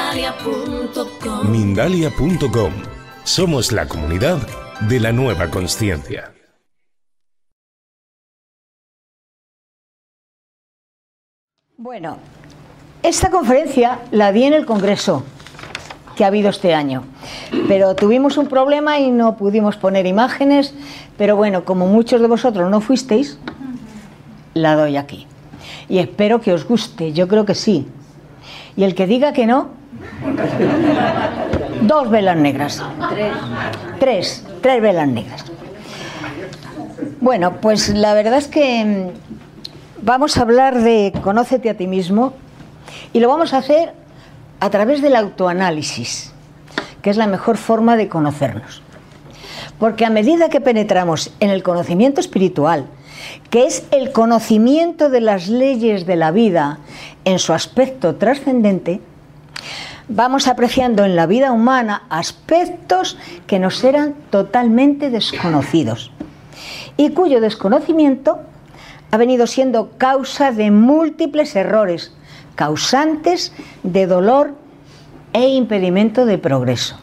Mindalia.com. Mindalia.com. Somos la comunidad de la nueva consciencia. Bueno, esta conferencia la di en el Congreso que ha habido este año, pero tuvimos un problema y no pudimos poner imágenes, pero bueno, como muchos de vosotros no fuisteis, la doy aquí. Y espero que os guste, yo creo que sí. Y el que diga que no, 2 velas negras. Tres velas negras. Bueno, pues la verdad es que vamos a hablar de Conócete a ti mismo y lo vamos a hacer a través del autoanálisis, que es la mejor forma de conocernos. Porque a medida que penetramos en el conocimiento espiritual, que es el conocimiento de las leyes de la vida en su aspecto trascendente, vamos apreciando en la vida humana aspectos que nos eran totalmente desconocidos y cuyo desconocimiento ha venido siendo causa de múltiples errores, causantes de dolor e impedimento de progreso.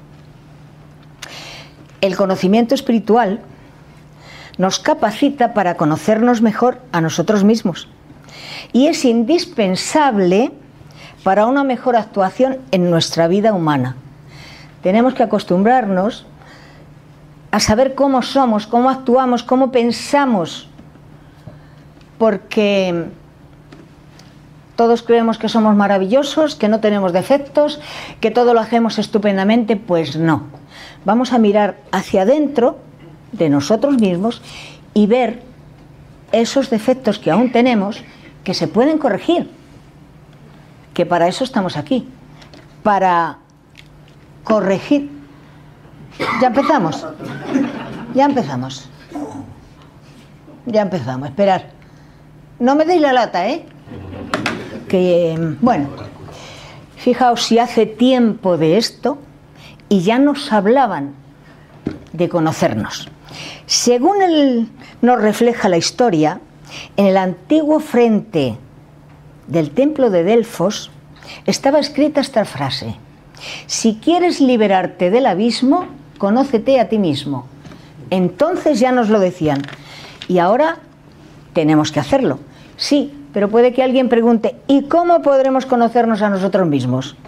El conocimiento espiritual nos capacita para conocernos mejor a nosotros mismos y es indispensable para una mejor actuación en nuestra vida humana. Tenemos que acostumbrarnos a saber cómo somos, cómo actuamos, cómo pensamos, porque todos creemos que somos maravillosos, que no tenemos defectos, que todo lo hacemos estupendamente. Pues no. Vamos a mirar hacia adentro de nosotros mismos y ver esos defectos que aún tenemos que se pueden corregir. Que para eso estamos aquí. Para corregir. ¿Ya empezamos? Ya empezamos. Ya empezamos. Esperad. No me deis la lata, ¿eh? Que, bueno, fijaos si hace tiempo de esto y ya nos hablaban de conocernos. Según nos refleja la historia, en el antiguo frente del templo de Delfos estaba escrita esta frase: si quieres liberarte del abismo, conócete a ti mismo. Entonces ya nos lo decían y ahora tenemos que hacerlo. Sí, pero puede que alguien pregunte, ¿y cómo podremos conocernos a nosotros mismos?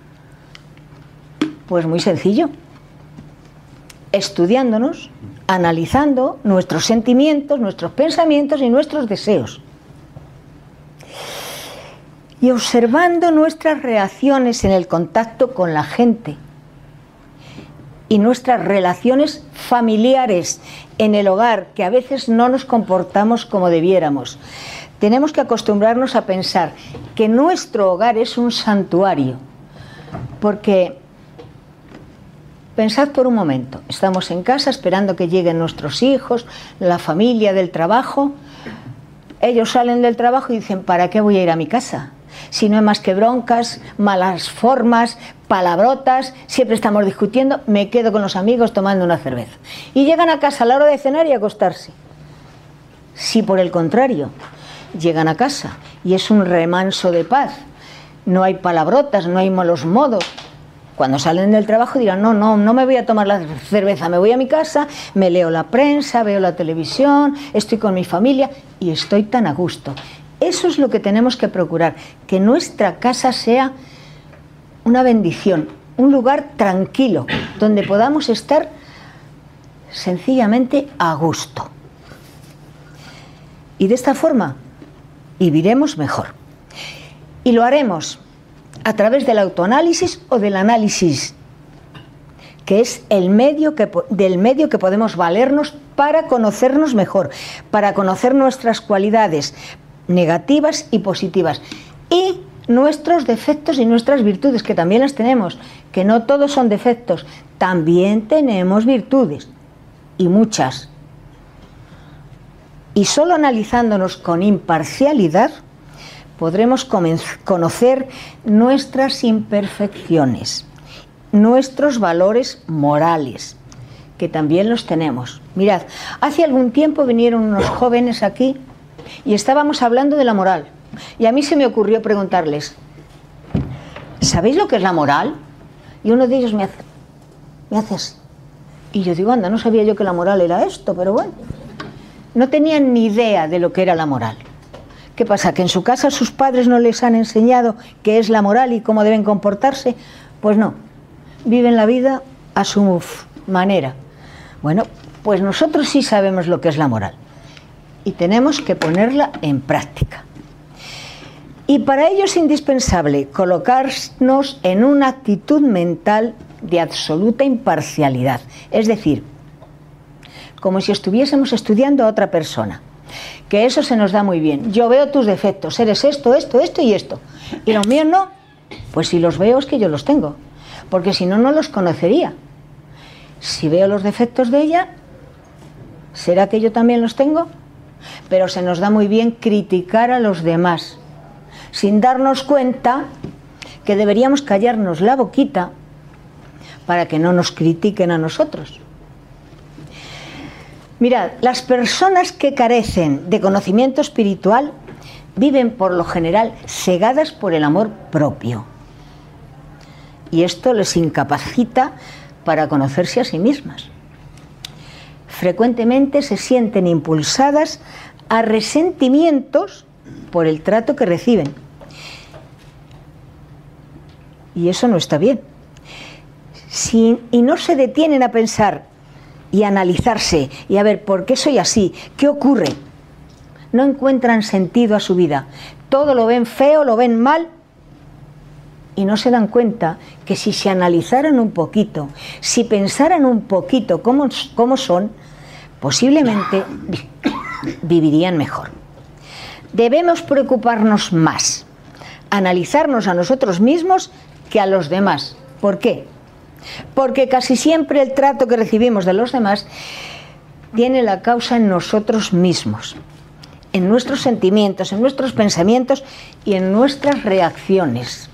Pues muy sencillo. Estudiándonos, analizando nuestros sentimientos, nuestros pensamientos y nuestros deseos. Y observando nuestras reacciones en el contacto con la gente y nuestras relaciones familiares en el hogar, que a veces no nos comportamos como debiéramos. Tenemos que acostumbrarnos a pensar que nuestro hogar es un santuario, porque pensad por un momento, estamos en casa esperando que lleguen nuestros hijos, la familia del trabajo, ellos salen del trabajo y dicen, ¿para qué voy a ir a mi casa? Si no hay más que broncas, malas formas, palabrotas, siempre estamos discutiendo, me quedo con los amigos tomando una cerveza. Y llegan a casa a la hora de cenar y acostarse. Si por el contrario llegan a casa y es un remanso de paz, no hay palabrotas, no hay malos modos, cuando salen del trabajo dirán, no me voy a tomar la cerveza, me voy a mi casa, me leo la prensa, veo la televisión, estoy con mi familia y estoy tan a gusto. Eso es lo que tenemos que procurar, que nuestra casa sea una bendición, un lugar tranquilo, donde podamos estar sencillamente a gusto. Y de esta forma viviremos mejor. Y lo haremos a través del autoanálisis o del análisis, que es del medio que podemos valernos para conocernos mejor, para conocer nuestras cualidades negativas y positivas, y nuestros defectos y nuestras virtudes, que también las tenemos, que no todos son defectos, también tenemos virtudes, y muchas. Y solo analizándonos con imparcialidad podremos conocer nuestras imperfecciones, nuestros valores morales, que también los tenemos. Mirad, hace algún tiempo vinieron unos jóvenes aquí y estábamos hablando de la moral. Y a mí se me ocurrió preguntarles, ¿sabéis lo que es la moral? Y uno de ellos me hace así. Y yo digo, anda, no sabía yo que la moral era esto, pero bueno. No tenían ni idea de lo que era la moral. ¿Qué pasa? ¿Que en su casa sus padres no les han enseñado qué es la moral y cómo deben comportarse? Pues no, viven la vida a su manera. Bueno, pues nosotros sí sabemos lo que es la moral y tenemos que ponerla en práctica. Y para ello es indispensable colocarnos en una actitud mental de absoluta imparcialidad, es decir, como si estuviésemos estudiando a otra persona. Que eso se nos da muy bien. Yo veo tus defectos, eres esto, esto, esto y esto. Y los míos no. Pues si los veo es que yo los tengo. Porque si no, no los conocería. Si veo los defectos de ella, ¿será que yo también los tengo? Pero se nos da muy bien criticar a los demás, sin darnos cuenta que deberíamos callarnos la boquita para que no nos critiquen a nosotros. Mirad, las personas que carecen de conocimiento espiritual viven por lo general cegadas por el amor propio. Y esto les incapacita para conocerse a sí mismas. Frecuentemente se sienten impulsadas a resentimientos por el trato que reciben. Y eso no está bien. Y no se detienen a pensar y analizarse y a ver por qué soy así, qué ocurre. No encuentran sentido a su vida. Todo lo ven feo, lo ven mal y no se dan cuenta que si se analizaran un poquito, si pensaran un poquito cómo son, posiblemente vivirían mejor. Debemos preocuparnos más, analizarnos a nosotros mismos que a los demás. ¿Por qué? Porque casi siempre el trato que recibimos de los demás tiene la causa en nosotros mismos, en nuestros sentimientos, en nuestros pensamientos y en nuestras reacciones.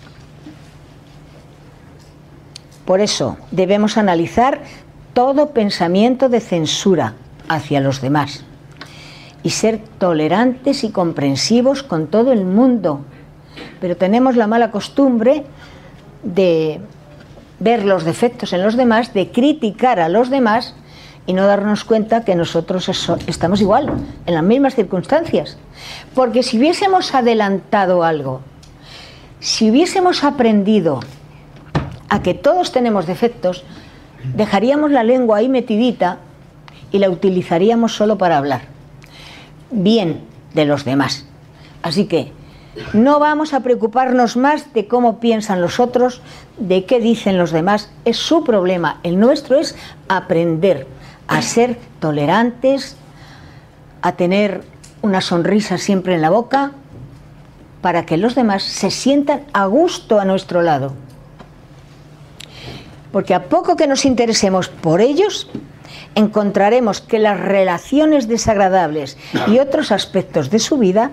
Por eso debemos analizar todo pensamiento de censura hacia los demás y ser tolerantes y comprensivos con todo el mundo. Pero tenemos la mala costumbre de ver los defectos en los demás, de criticar a los demás y no darnos cuenta que nosotros estamos igual, en las mismas circunstancias. Porque si hubiésemos adelantado algo, si hubiésemos aprendido a que todos tenemos defectos, dejaríamos la lengua ahí metidita y la utilizaríamos solo para hablar bien de los demás. Así que no vamos a preocuparnos más de cómo piensan los otros, de qué dicen los demás. Es su problema. El nuestro es aprender a ser tolerantes, a tener una sonrisa siempre en la boca, para que los demás se sientan a gusto a nuestro lado. Porque a poco que nos interesemos por ellos, encontraremos que las relaciones desagradables y otros aspectos de su vida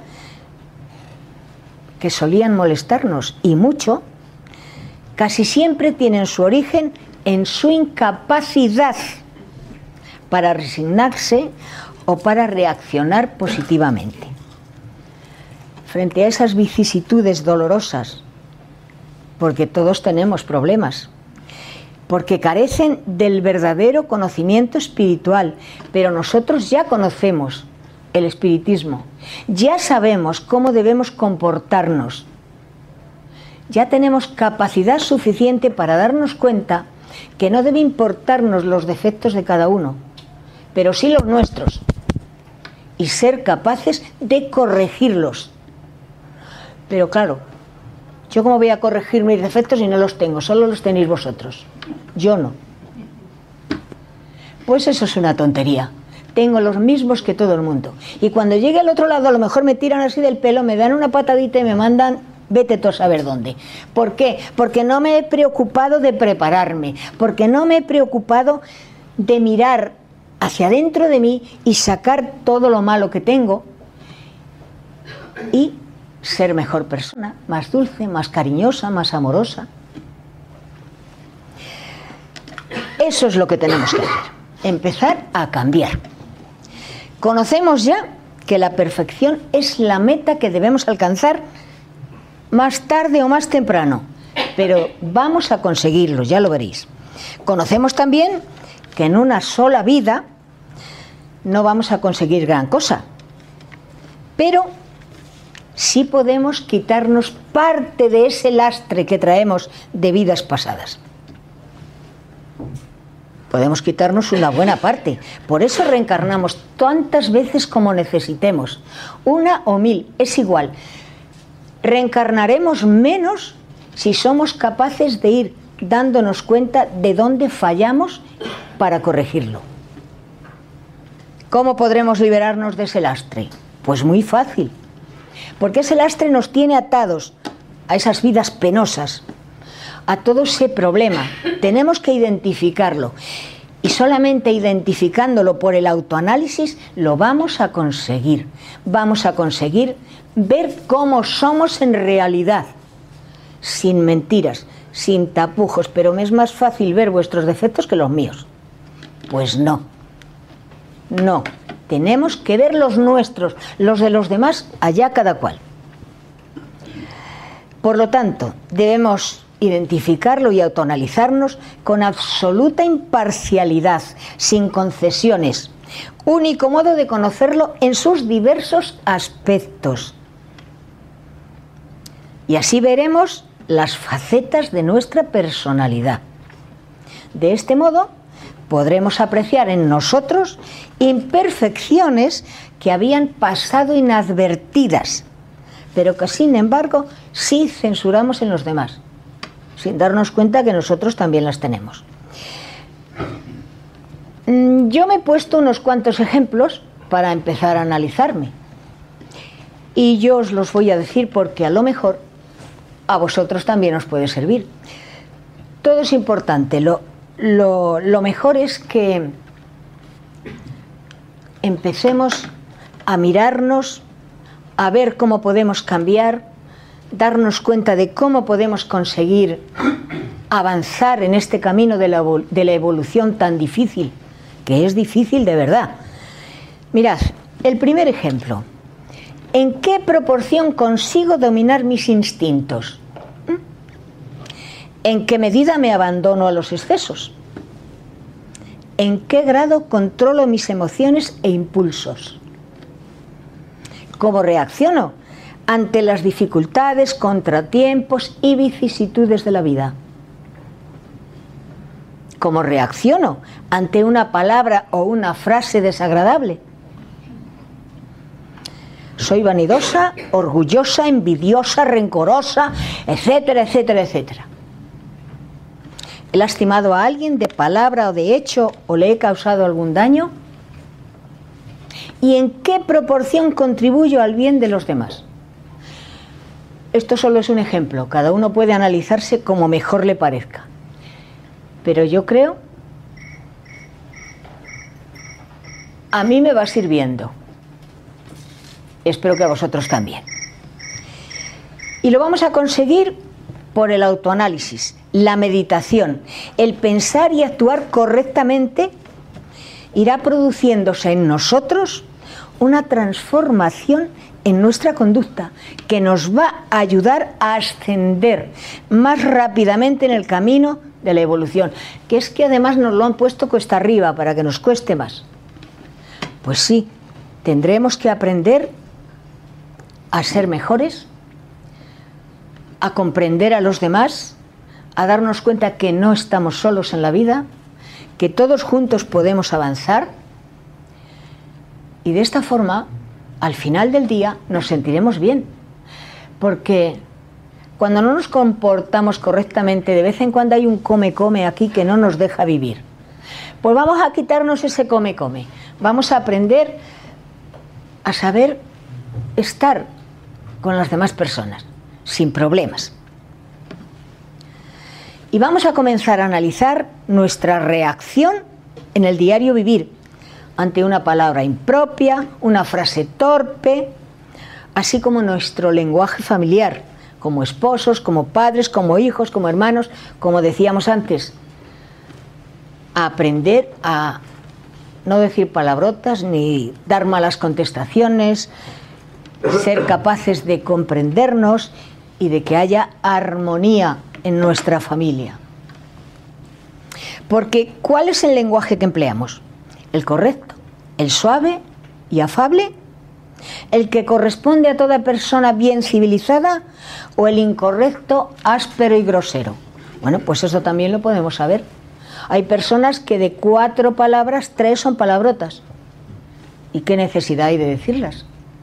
que solían molestarnos y mucho, casi siempre tienen su origen en su incapacidad para resignarse o para reaccionar positivamente. Frente a esas vicisitudes dolorosas, porque todos tenemos problemas, porque carecen del verdadero conocimiento espiritual, pero nosotros ya conocemos el espiritismo, ya sabemos cómo debemos comportarnos, ya tenemos capacidad suficiente para darnos cuenta que no debe importarnos los defectos de cada uno, pero sí los nuestros, y ser capaces de corregirlos. Pero claro, ¿yo cómo voy a corregir mis defectos si no los tengo? Solo los tenéis vosotros, yo no. Pues eso es una tontería. Tengo los mismos que todo el mundo. Y cuando llegue al otro lado, a lo mejor me tiran así del pelo, me dan una patadita y me mandan, vete tú a saber dónde. ¿Por qué? Porque no me he preocupado de prepararme, porque no me he preocupado de mirar hacia adentro de mí y sacar todo lo malo que tengo y ser mejor persona, más dulce, más cariñosa, más amorosa. Eso es lo que tenemos que hacer, empezar a cambiar. Conocemos ya que la perfección es la meta que debemos alcanzar más tarde o más temprano, pero vamos a conseguirlo, ya lo veréis. Conocemos también que en una sola vida no vamos a conseguir gran cosa, pero sí podemos quitarnos parte de ese lastre que traemos de vidas pasadas. Podemos quitarnos una buena parte. Por eso reencarnamos tantas veces como necesitemos. 1 o 1000, es igual. Reencarnaremos menos si somos capaces de ir dándonos cuenta de dónde fallamos para corregirlo. ¿Cómo podremos liberarnos de ese lastre? Pues muy fácil. Porque ese lastre nos tiene atados a esas vidas penosas, a todo ese problema. Tenemos que identificarlo. Y solamente identificándolo por el autoanálisis lo vamos a conseguir. Vamos a conseguir ver cómo somos en realidad, sin mentiras, sin tapujos. Pero me es más fácil ver vuestros defectos que los míos. Pues no. No. Tenemos que ver los nuestros, los de los demás, allá cada cual. Por lo tanto, debemos identificarlo y autoanalizarnos con absoluta imparcialidad, sin concesiones. Único modo de conocerlo en sus diversos aspectos. Y así veremos las facetas de nuestra personalidad. De este modo, podremos apreciar en nosotros imperfecciones que habían pasado inadvertidas, pero que sin embargo sí censuramos en los demás, sin darnos cuenta que nosotros también las tenemos. Yo me he puesto unos cuantos ejemplos para empezar a analizarme, y yo os los voy a decir porque a lo mejor a vosotros también os puede servir. Todo es importante. Lo mejor es que empecemos a mirarnos, a ver cómo podemos cambiar, darnos cuenta de cómo podemos conseguir avanzar en este camino de la evolución tan difícil, que es difícil de verdad. Mirad, el primer ejemplo. ¿En qué proporción consigo dominar mis instintos? ¿En qué medida me abandono a los excesos? ¿En qué grado controlo mis emociones e impulsos? ¿Cómo reacciono ante las dificultades, contratiempos y vicisitudes de la vida? ¿Cómo reacciono ante una palabra o una frase desagradable? Soy vanidosa, orgullosa, envidiosa, rencorosa, etcétera, etcétera, etcétera. ¿He lastimado a alguien de palabra o de hecho o le he causado algún daño? ¿Y en qué proporción contribuyo al bien de los demás? Esto solo es un ejemplo, cada uno puede analizarse como mejor le parezca. Pero yo creo, a mí me va sirviendo. Espero que a vosotros también. Y lo vamos a conseguir por el autoanálisis, la meditación, el pensar y actuar correctamente irá produciéndose en nosotros una transformación en nuestra conducta que nos va a ayudar a ascender más rápidamente en el camino de la evolución, que es que además nos lo han puesto cuesta arriba para que nos cueste más. Pues sí, tendremos que aprender a ser mejores, a comprender a los demás, a darnos cuenta que no estamos solos en la vida, que todos juntos podemos avanzar, y de esta forma, al final del día, nos sentiremos bien, porque cuando no nos comportamos correctamente, de vez en cuando hay un come-come aquí que no nos deja vivir. Pues vamos a quitarnos ese come-come, vamos a aprender a saber estar con las demás personas, sin problemas. Y vamos a comenzar a analizar nuestra reacción en el diario vivir ante una palabra impropia, una frase torpe, así como nuestro lenguaje familiar, como esposos, como padres, como hijos, como hermanos, como decíamos antes. A aprender a no decir palabrotas ni dar malas contestaciones, ser capaces de comprendernos y de que haya armonía en nuestra familia. Porque ¿cuál es el lenguaje que empleamos? ¿El correcto, el suave y afable? ¿El que corresponde a toda persona bien civilizada? ¿O el incorrecto, áspero y grosero? Bueno, pues eso también lo podemos saber. Hay personas que de 4 palabras, 3 son palabrotas. ¿Y qué necesidad hay de decirlas?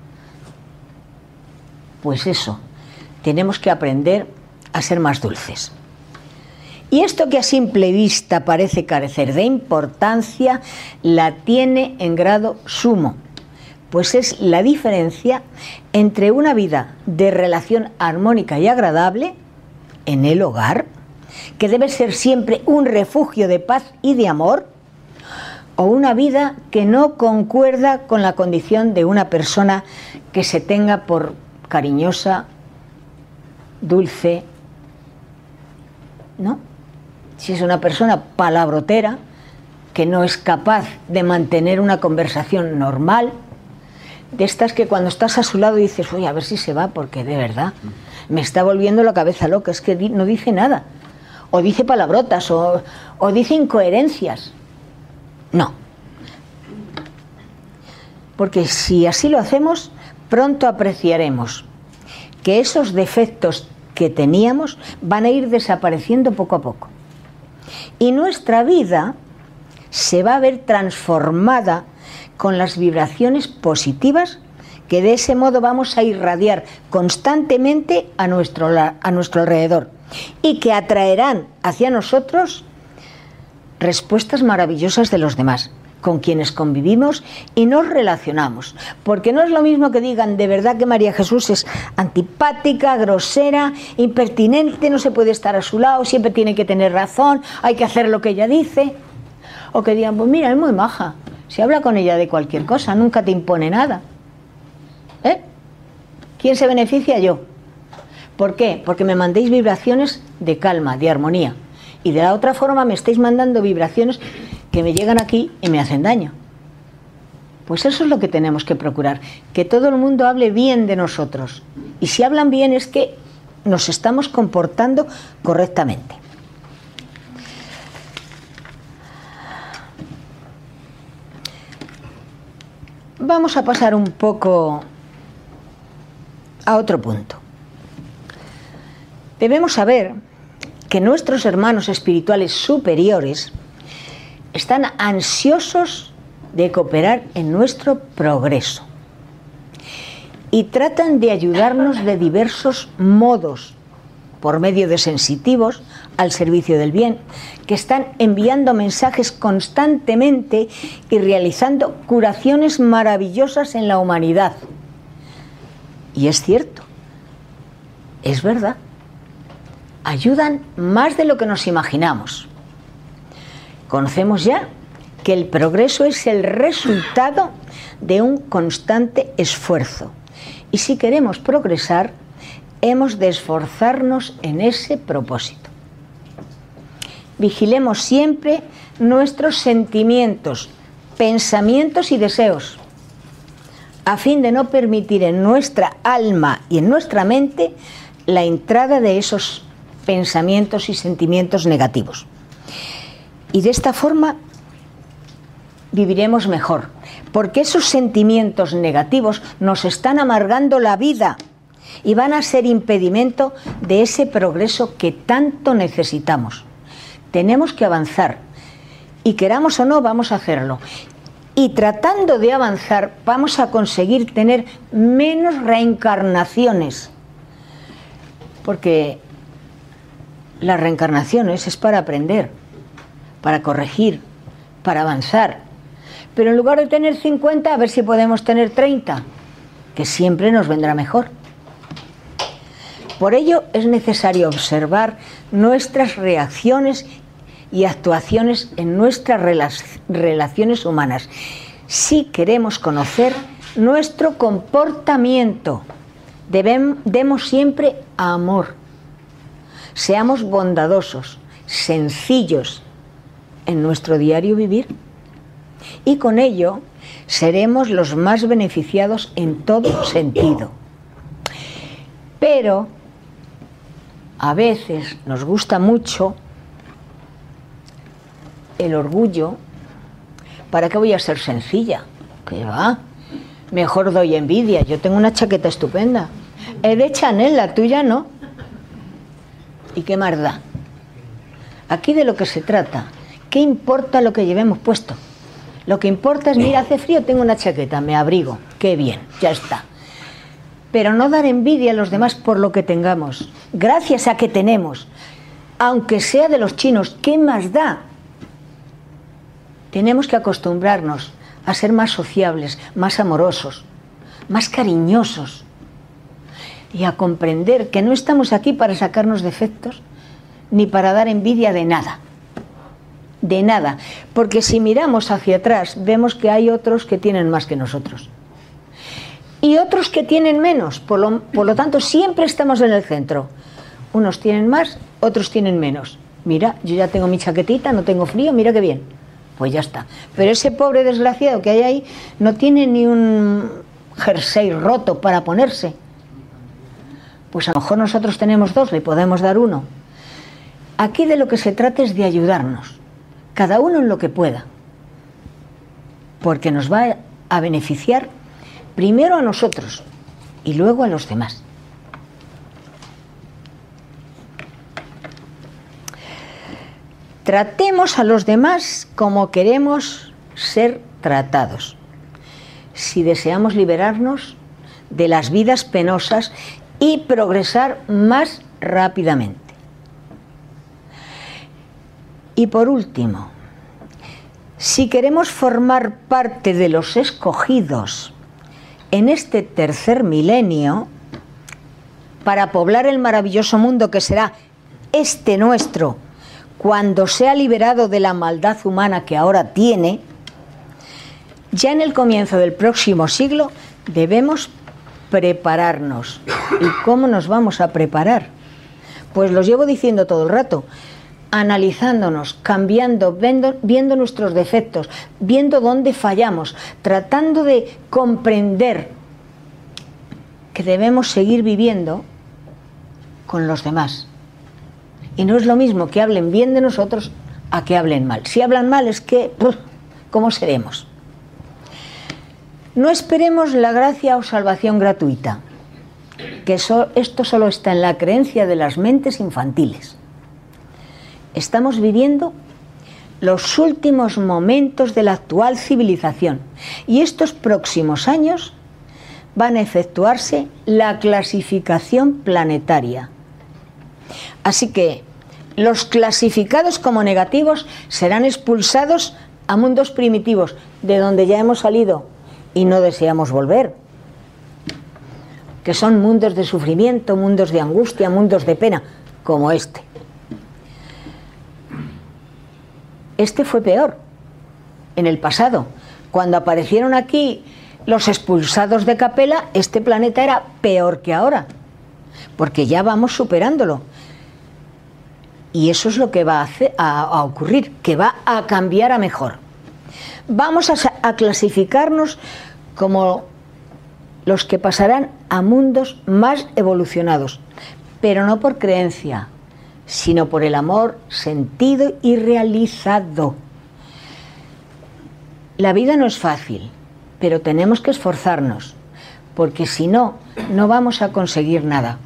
Pues eso, tenemos que aprender a ser más dulces. Y esto que a simple vista parece carecer de importancia, la tiene en grado sumo, pues es la diferencia entre una vida de relación armónica y agradable en el hogar, que debe ser siempre un refugio de paz y de amor, o una vida que no concuerda con la condición de una persona que se tenga por cariñosa, dulce, ¿no? Si es una persona palabrotera, que no es capaz de mantener una conversación normal, de estas que cuando estás a su lado dices, oye, a ver si se va, porque de verdad me está volviendo la cabeza loca, es que no dice nada, o dice palabrotas, o dice incoherencias. No. Porque si así lo hacemos, pronto apreciaremos que esos defectos que teníamos van a ir desapareciendo poco a poco. Y nuestra vida se va a ver transformada con las vibraciones positivas que de ese modo vamos a irradiar constantemente a nuestro alrededor y que atraerán hacia nosotros respuestas maravillosas de los demás, con quienes convivimos y nos relacionamos. Porque no es lo mismo que digan de verdad que María Jesús es antipática, grosera, impertinente, no se puede estar a su lado, siempre tiene que tener razón, hay que hacer lo que ella dice. O que digan, pues mira, es muy maja, si habla con ella de cualquier cosa, nunca te impone nada. ¿Quién se beneficia? Yo. ¿Por qué? Porque me mandéis vibraciones de calma, de armonía. Y de la otra forma me estáis mandando vibraciones que me llegan aquí y me hacen daño. Pues eso es lo que tenemos que procurar, que todo el mundo hable bien de nosotros. Y si hablan bien es que nos estamos comportando correctamente. Vamos a pasar un poco a otro punto. Debemos saber que nuestros hermanos espirituales superiores están ansiosos de cooperar en nuestro progreso y tratan de ayudarnos de diversos modos, por medio de sensitivos al servicio del bien, que están enviando mensajes constantemente y realizando curaciones maravillosas en la humanidad. Y es cierto, es verdad, ayudan más de lo que nos imaginamos. Conocemos ya que el progreso es el resultado de un constante esfuerzo. Y si queremos progresar, hemos de esforzarnos en ese propósito. Vigilemos siempre nuestros sentimientos, pensamientos y deseos, a fin de no permitir en nuestra alma y en nuestra mente la entrada de esos pensamientos y sentimientos negativos. Y de esta forma viviremos mejor, porque esos sentimientos negativos nos están amargando la vida y van a ser impedimento de ese progreso que tanto necesitamos. Tenemos que avanzar y queramos o no vamos a hacerlo. Y tratando de avanzar vamos a conseguir tener menos reencarnaciones, porque las reencarnaciones es para aprender, para corregir, para avanzar. Pero en lugar de tener 50, a ver si podemos tener 30, que siempre nos vendrá mejor. Por ello es necesario observar nuestras reacciones y actuaciones en nuestras relaciones humanas, si queremos conocer nuestro comportamiento. Demos siempre amor, seamos bondadosos, sencillos en nuestro diario vivir, y con ello seremos los más beneficiados en todo sentido. Pero a veces nos gusta mucho el orgullo. ¿Para qué voy a ser sencilla? ¿Qué va? Mejor doy envidia. Yo tengo una chaqueta estupenda. Es de Chanel, la tuya no. ¿Y qué más da? Aquí de lo que se trata. ¿Qué importa lo que llevemos puesto? Lo que importa es, mira, hace frío, tengo una chaqueta, me abrigo. Qué bien, ya está. Pero no dar envidia a los demás por lo que tengamos. Gracias a que tenemos. Aunque sea de los chinos, ¿qué más da? Tenemos que acostumbrarnos a ser más sociables, más amorosos, más cariñosos y a comprender que no estamos aquí para sacarnos defectos ni para dar envidia de nada. De nada. Porque si miramos hacia atrás vemos que hay otros que tienen más que nosotros. Y otros que tienen menos. Por lo tanto, siempre estamos en el centro. Unos tienen más, otros tienen menos. Mira, yo ya tengo mi chaquetita, no tengo frío, mira qué bien. Pues ya está. Pero ese pobre desgraciado que hay ahí no tiene ni un jersey roto para ponerse. Pues a lo mejor nosotros tenemos dos, le podemos dar uno. Aquí de lo que se trata es de ayudarnos, cada uno en lo que pueda, porque nos va a beneficiar primero a nosotros y luego a los demás. Tratemos a los demás como queremos ser tratados, si deseamos liberarnos de las vidas penosas y progresar más rápidamente. Y por último, si queremos formar parte de los escogidos en este tercer milenio, para poblar el maravilloso mundo que será este nuestro, cuando sea liberado de la maldad humana que ahora tiene, ya en el comienzo del próximo siglo debemos prepararnos. ¿Y cómo nos vamos a preparar? Pues los llevo diciendo todo el rato, analizándonos, cambiando, viendo nuestros defectos, viendo dónde fallamos, tratando de comprender que debemos seguir viviendo con los demás. Y no es lo mismo que hablen bien de nosotros a que hablen mal. Si hablan mal es que, ¿cómo seremos? No esperemos la gracia o salvación gratuita, que esto solo está en la creencia de las mentes infantiles. Estamos viviendo los últimos momentos de la actual civilización y estos próximos años van a efectuarse la clasificación planetaria. Así que los clasificados como negativos serán expulsados a mundos primitivos, de donde ya hemos salido y no deseamos volver, que son mundos de sufrimiento, mundos de angustia, mundos de pena, como este. Este fue peor en el pasado. Cuando aparecieron aquí los expulsados de Capella, este planeta era peor que ahora, porque ya vamos superándolo. Y eso es lo que va a ocurrir, que va a cambiar a mejor. Vamos a clasificarnos como los que pasarán a mundos más evolucionados, pero no por creencia, sino por el amor sentido y realizado. La vida no es fácil, pero tenemos que esforzarnos, porque si no, no vamos a conseguir nada.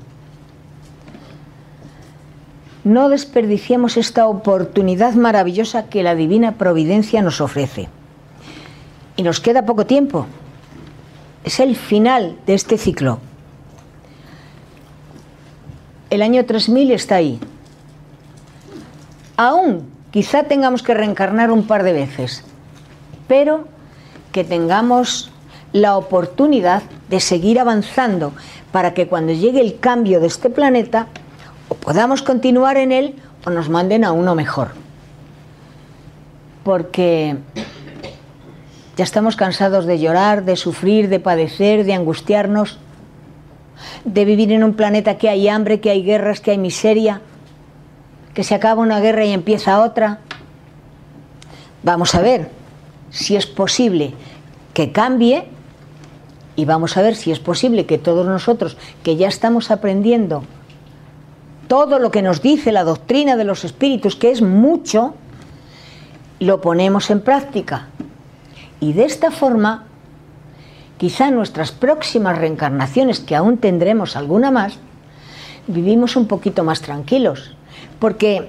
No desperdiciemos esta oportunidad maravillosa que la divina providencia nos ofrece. Y nos queda poco tiempo. Es el final de este ciclo. El año 3000 está ahí. Aún quizá tengamos que reencarnar un par de veces, pero que tengamos la oportunidad de seguir avanzando para que cuando llegue el cambio de este planeta o podamos continuar en él o nos manden a uno mejor. Porque ya estamos cansados de llorar, de sufrir, de padecer, de angustiarnos, de vivir en un planeta que hay hambre, que hay guerras, que hay miseria, que se acaba una guerra y empieza otra. Vamos a ver si es posible que cambie y vamos a ver si es posible que todos nosotros, que ya estamos aprendiendo todo lo que nos dice la doctrina de los espíritus, que es mucho, lo ponemos en práctica. Y de esta forma, quizá nuestras próximas reencarnaciones, que aún tendremos alguna más, vivimos un poquito más tranquilos. Porque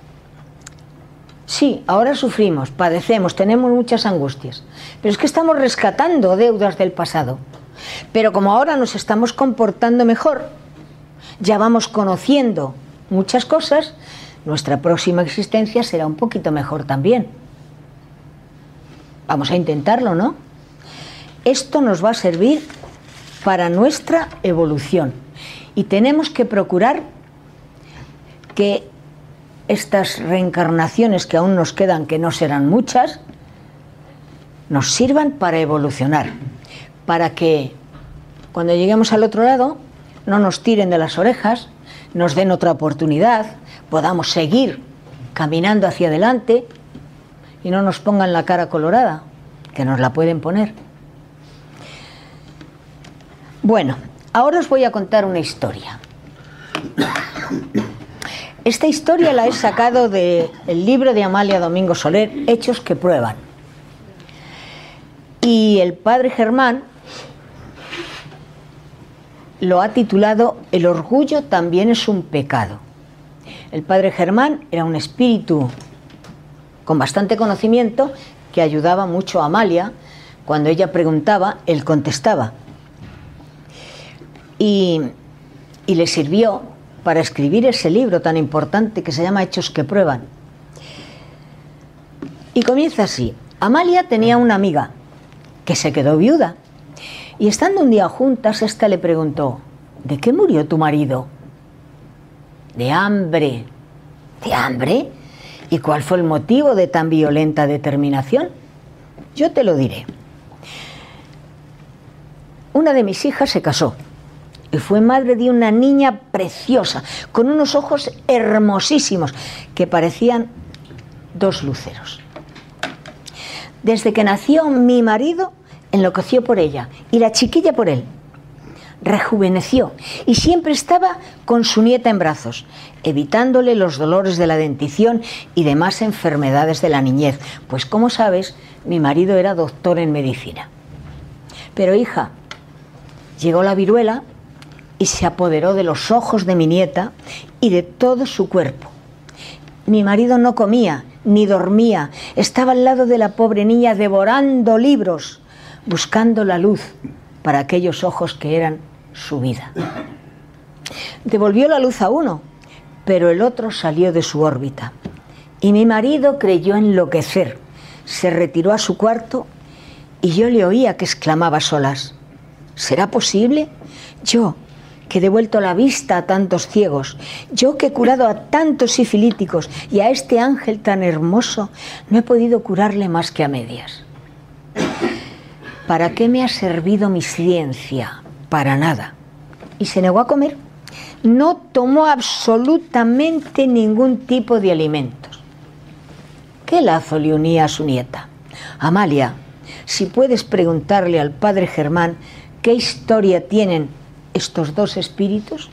sí, ahora sufrimos, padecemos, tenemos muchas angustias, pero es que estamos rescatando deudas del pasado. Pero como ahora nos estamos comportando mejor, ya vamos conociendo muchas cosas, nuestra próxima existencia será un poquito mejor también. Vamos a intentarlo, ¿no? Esto nos va a servir para nuestra evolución y tenemos que procurar que estas reencarnaciones que aún nos quedan, que no serán muchas, nos sirvan para evolucionar, para que cuando lleguemos al otro lado no nos tiren de las orejas, nos den otra oportunidad, podamos seguir caminando hacia adelante y no nos pongan la cara colorada, que nos la pueden poner. Bueno, ahora os voy a contar una historia. Esta historia la he sacado del libro de Amalia Domingo Soler, Hechos que prueban. Y el padre Germán lo ha titulado El orgullo también es un pecado. El padre Germán era un espíritu con bastante conocimiento que ayudaba mucho a Amalia. Cuando ella preguntaba, él contestaba. Y le sirvió para escribir ese libro tan importante que se llama Hechos que prueban. Y comienza así. Amalia tenía una amiga que se quedó viuda. Y estando un día juntas, ésta le preguntó: ¿de qué murió tu marido? De hambre. ¿De hambre? ¿Y cuál fue el motivo de tan violenta determinación? Yo te lo diré. Una de mis hijas se casó y fue madre de una niña preciosa, con unos ojos hermosísimos que parecían dos luceros. Desde que nació, mi marido enloqueció por ella y la chiquilla por él. Rejuveneció y siempre estaba con su nieta en brazos, evitándole los dolores de la dentición y demás enfermedades de la niñez, pues como sabes, mi marido era doctor en medicina. Pero hija, llegó la viruela y se apoderó de los ojos de mi nieta y de todo su cuerpo. Mi marido no comía ni dormía, estaba al lado de la pobre niña devorando libros, buscando la luz para aquellos ojos que eran su vida. Devolvió la luz a uno, pero el otro salió de su órbita. Y mi marido creyó enloquecer, se retiró a su cuarto y yo le oía que exclamaba a solas: ¿será posible? Yo, que he devuelto la vista a tantos ciegos, yo que he curado a tantos sifilíticos y a este ángel tan hermoso, no he podido curarle más que a medias. ¿Para qué me ha servido mi ciencia? Para nada. Y se negó a comer. No tomó absolutamente ningún tipo de alimentos. ¿Qué lazo le unía a su nieta? Amalia, si puedes preguntarle al padre Germán qué historia tienen estos dos espíritus.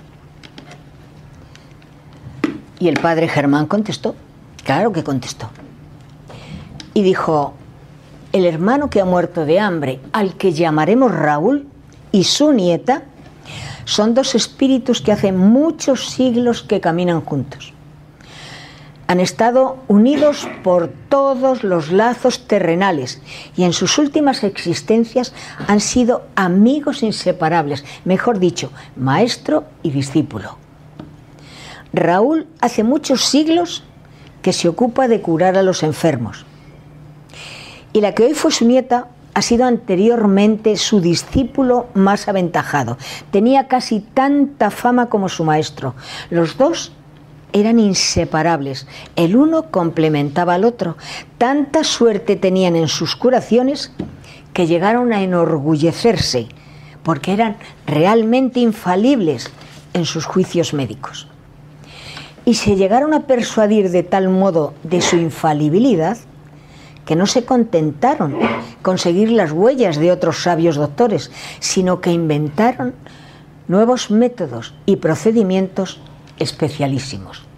Y el padre Germán contestó. Claro que contestó. Y dijo: el hermano que ha muerto de hambre, al que llamaremos Raúl, y su nieta, son dos espíritus que hace muchos siglos que caminan juntos. Han estado unidos por todos los lazos terrenales y en sus últimas existencias han sido amigos inseparables, mejor dicho, maestro y discípulo. Raúl hace muchos siglos que se ocupa de curar a los enfermos. Y la que hoy fue su nieta ha sido anteriormente su discípulo más aventajado. Tenía casi tanta fama como su maestro. Los dos eran inseparables. El uno complementaba al otro. Tanta suerte tenían en sus curaciones que llegaron a enorgullecerse, porque eran realmente infalibles en sus juicios médicos. Y se llegaron a persuadir de tal modo de su infalibilidad que no se contentaron con seguir las huellas de otros sabios doctores, sino que inventaron nuevos métodos y procedimientos especialísimos.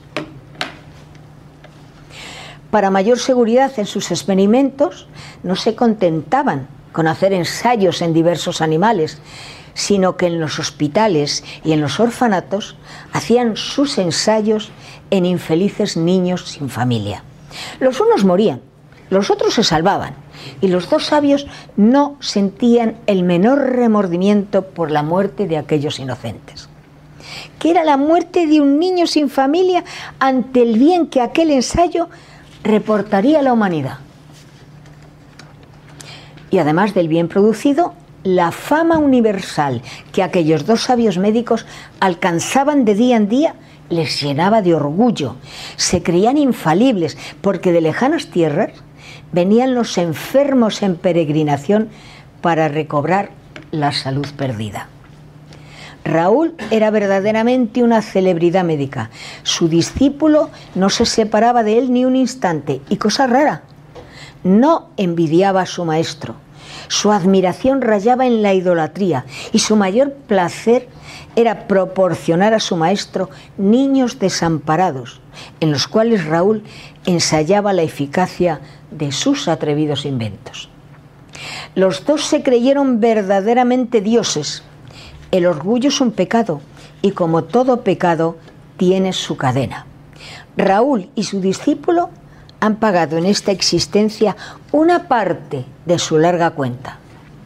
Para mayor seguridad en sus experimentos, no se contentaban con hacer ensayos en diversos animales, sino que en los hospitales y en los orfanatos hacían sus ensayos en infelices niños sin familia. Los unos morían, los otros se salvaban, y los dos sabios no sentían el menor remordimiento por la muerte de aquellos inocentes. Que era la muerte de un niño sin familia ante el bien que aquel ensayo reportaría a la humanidad. Y además del bien producido, la fama universal que aquellos dos sabios médicos alcanzaban de día en día les llenaba de orgullo. Se creían infalibles porque de lejanas tierras venían los enfermos en peregrinación para recobrar la salud perdida. Raúl era verdaderamente una celebridad médica. Su discípulo no se separaba de él ni un instante, y cosa rara, no envidiaba a su maestro. Su admiración rayaba en la idolatría, y su mayor placer era proporcionar a su maestro niños desamparados, en los cuales Raúl ensayaba la eficacia de sus atrevidos inventos. Los dos se creyeron verdaderamente dioses. El orgullo es un pecado, y como todo pecado, tiene su cadena. Raúl y su discípulo han pagado en esta existencia una parte de su larga cuenta.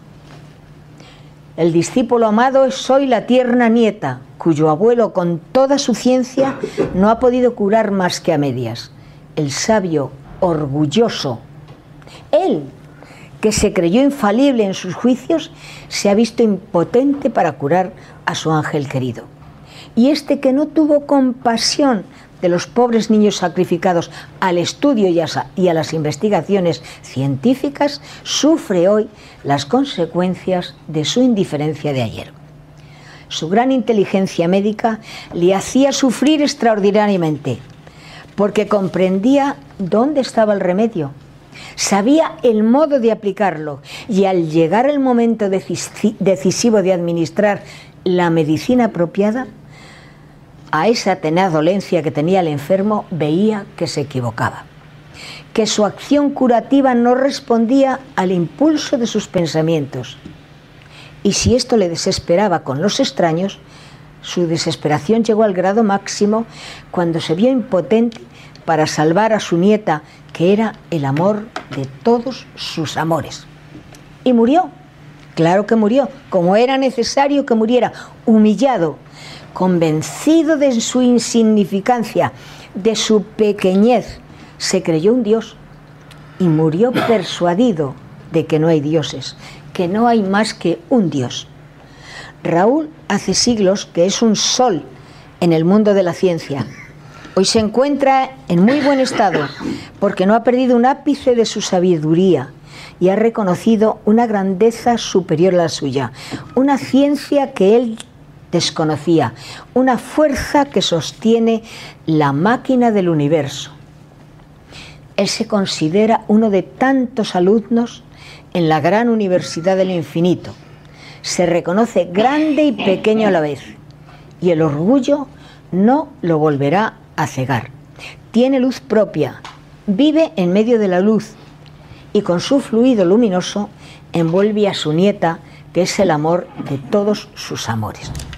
El discípulo amado es hoy la tierna nieta, cuyo abuelo con toda su ciencia no ha podido curar más que a medias. El sabio orgulloso, él, que se creyó infalible en sus juicios, se ha visto impotente para curar a su ángel querido. Y este, que no tuvo compasión de los pobres niños sacrificados al estudio y a las investigaciones científicas, sufre hoy las consecuencias de su indiferencia de ayer. Su gran inteligencia médica le hacía sufrir extraordinariamente, porque comprendía dónde estaba el remedio, sabía el modo de aplicarlo, y al llegar el momento decisivo de administrar la medicina apropiada a esa tenaz dolencia que tenía el enfermo, veía que se equivocaba, que su acción curativa no respondía al impulso de sus pensamientos. Y si esto le desesperaba con los extraños, su desesperación llegó al grado máximo cuando se vio impotente para salvar a su nieta, que era el amor de todos sus amores. Y murió, claro que murió, como era necesario que muriera, humillado, convencido de su insignificancia, de su pequeñez. Se creyó un dios y murió persuadido de que no hay dioses, que no hay más que un Dios. Raúl hace siglos que es un sol en el mundo de la ciencia. Hoy se encuentra en muy buen estado porque no ha perdido un ápice de su sabiduría y ha reconocido una grandeza superior a la suya, una ciencia que él desconocía, una fuerza que sostiene la máquina del universo. Él se considera uno de tantos alumnos en la gran universidad del infinito. Se reconoce grande y pequeño a la vez, y el orgullo no lo volverá a cegar. Tiene luz propia, vive en medio de la luz, y con su fluido luminoso envuelve a su nieta, que es el amor de todos sus amores.